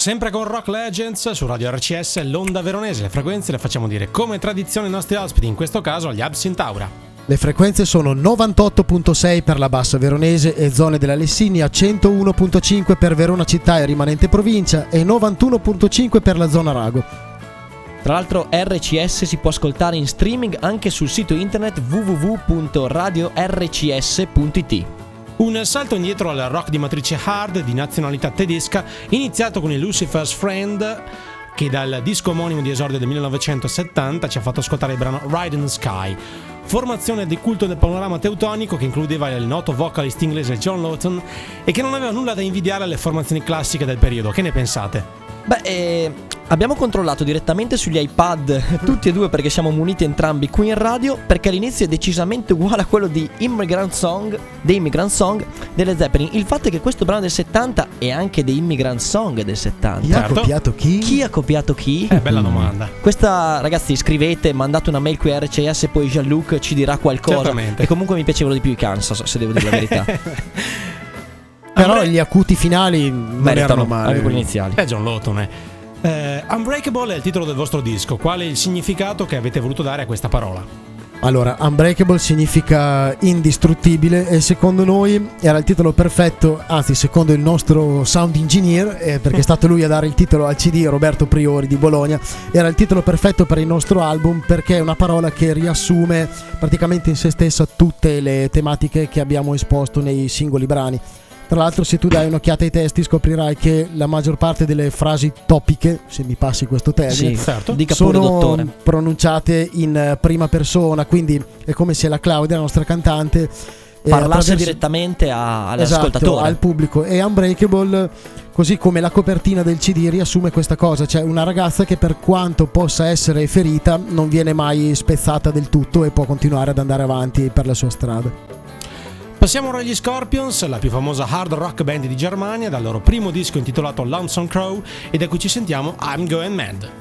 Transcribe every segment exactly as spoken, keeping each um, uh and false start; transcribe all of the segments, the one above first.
sempre con Rock Legends su Radio R C S, l'onda veronese. Le frequenze le facciamo dire come tradizione ai nostri ospiti, in questo caso agli Absinthe Aura. Le frequenze sono novantotto virgola sei per la bassa veronese e zone della Lessinia, centouno virgola cinque per Verona città e rimanente provincia e novantuno virgola cinque per la zona Rago. Tra l'altro R C S si può ascoltare in streaming anche sul sito internet w w w punto radio r c s punto i t. Un salto indietro al rock di matrice hard di nazionalità tedesca, iniziato con il Lucifer's Friend, che dal disco omonimo di esordio del millenovecentosettanta ci ha fatto ascoltare il brano Ride in the Sky. Formazione di culto del panorama teutonico che includeva il noto vocalist inglese John Lawton e che non aveva nulla da invidiare alle formazioni classiche del periodo. Che ne pensate? Beh, eh, abbiamo controllato direttamente sugli iPad tutti e due, perché siamo muniti entrambi qui in radio, perché all'inizio è decisamente uguale a quello di Immigrant Song, The Immigrant Song delle Zeppelin. Il fatto è che questo brano del settanta è anche The Immigrant Song del settanta. Chi Certo. ha copiato chi? Chi ha copiato chi? Eh, bella domanda. Questa, ragazzi, scrivete, mandate una mail qui a R C S, poi Jean-Luc ci dirà qualcosa. Certamente. E comunque mi piacevano di più i Kansas, se devo dire la verità. Però Unbreak- gli acuti finali non Meritano erano male. anche quelli iniziali. È John Lawton, eh. Eh, Unbreakable è il titolo del vostro disco. Qual è il significato che avete voluto dare a questa parola? Allora, Unbreakable significa indistruttibile e secondo noi era il titolo perfetto, anzi secondo il nostro sound engineer, eh, perché è stato lui a dare il titolo al C D, Roberto Priori di Bologna, era il titolo perfetto per il nostro album perché è una parola che riassume praticamente in se stessa tutte le tematiche che abbiamo esposto nei singoli brani. Tra l'altro, se tu dai un'occhiata ai testi scoprirai che la maggior parte delle frasi topiche, se mi passi questo termine, Sì, certo. dica pure, sono dottore. pronunciate in prima persona, quindi è come se la Claudia, la nostra cantante, eh, Parlasse attraverso- direttamente a, esatto, all'ascoltatore. al pubblico. E Unbreakable, così come la copertina del C D, riassume questa cosa, cioè una ragazza che per quanto possa essere ferita non viene mai spezzata del tutto e può continuare ad andare avanti per la sua strada. Passiamo ora agli Scorpions, la più famosa hard rock band di Germania, dal loro primo disco intitolato Lonesome Crow, e da cui ci sentiamo I'm Going Mad.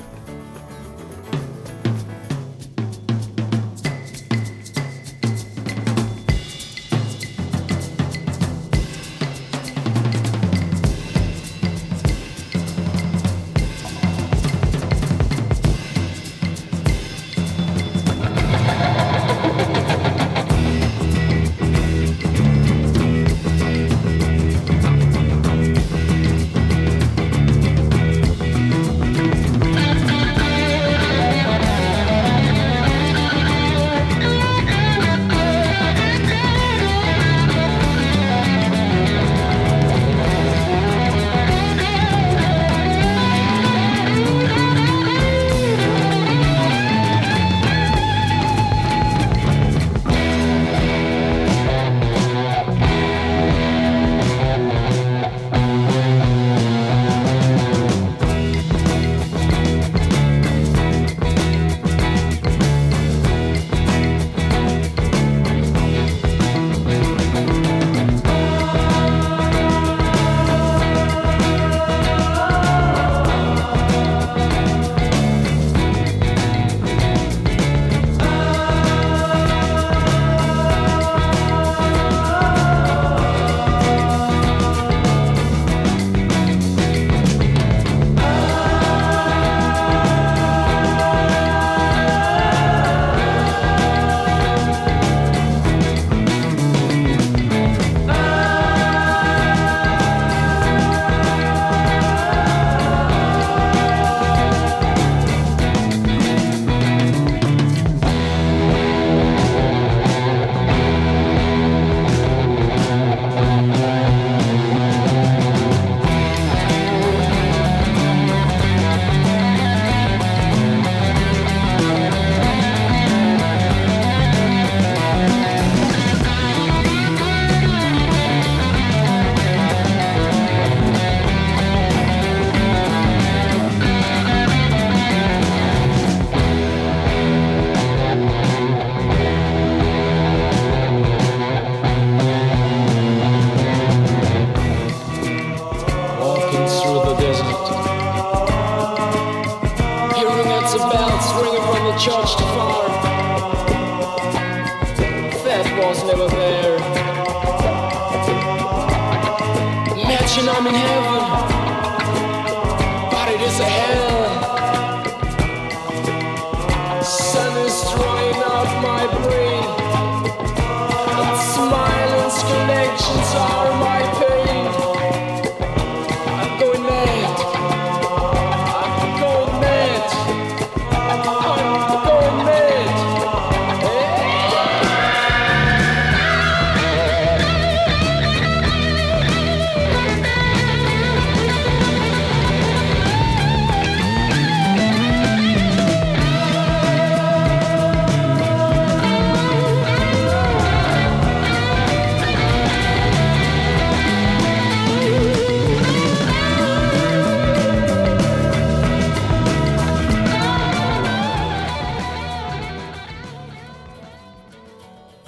church to farm. That was never there. Imagine I'm in heaven.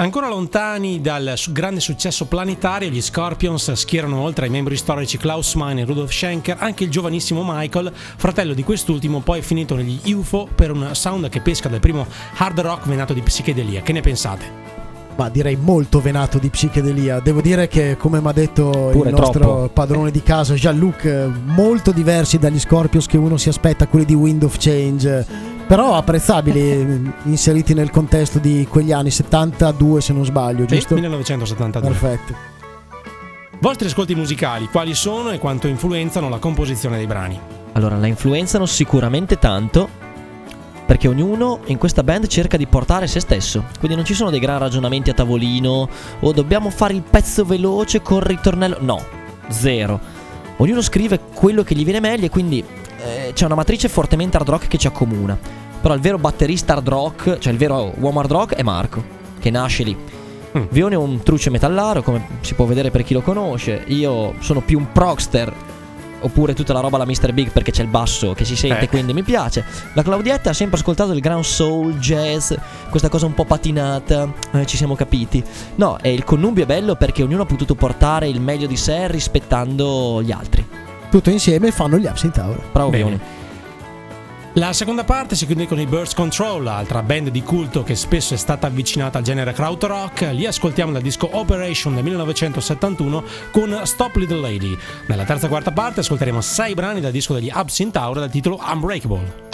Ancora lontani dal su- grande successo planetario, gli Scorpions schierano oltre ai membri storici Klaus Meine e Rudolf Schenker anche il giovanissimo Michael, fratello di quest'ultimo, poi finito negli U F O per un sound che pesca dal primo hard rock venato di psichedelia. Che ne pensate? Ma direi molto venato di psichedelia. Devo dire che, come mi ha detto Pure il nostro troppo. padrone di casa Jean-Luc, molto diversi dagli Scorpions che uno si aspetta, quelli di Wind of Change, però apprezzabili, inseriti nel contesto di quegli anni settantadue, se non sbaglio, Sì, giusto? millenovecentosettantadue. Perfetto. Vostri ascolti musicali, quali sono e quanto influenzano la composizione dei brani? Allora, la influenzano sicuramente tanto, perché ognuno in questa band cerca di portare se stesso. Quindi non ci sono dei gran ragionamenti a tavolino o dobbiamo fare il pezzo veloce col ritornello. No, zero. Ognuno scrive quello che gli viene meglio e quindi eh, c'è una matrice fortemente hard rock che ci accomuna. Però il vero batterista hard rock, cioè il vero uomo hard rock, è Marco, che nasce lì. Mm. Vione è un truce metallaro, come si può vedere per chi lo conosce. Io sono più un progster, oppure tutta la roba alla mister Big, perché c'è il basso che si sente, Eh. quindi mi piace. La Claudietta ha sempre ascoltato il ground soul, jazz, questa cosa un po' patinata, eh, ci siamo capiti. No, e il connubio è bello perché ognuno ha potuto portare il meglio di sé rispettando gli altri. Tutto insieme fanno gli Absinthe Hour. Bravo Bene. Vione. La seconda parte si chiude con i Birth Control, altra band di culto che spesso è stata avvicinata al genere krautrock. Li ascoltiamo dal disco Operation del millenovecentosettantuno con Stop Little Lady. Nella terza e quarta parte ascolteremo sei brani dal disco degli Absinthe Hour dal titolo Unbreakable.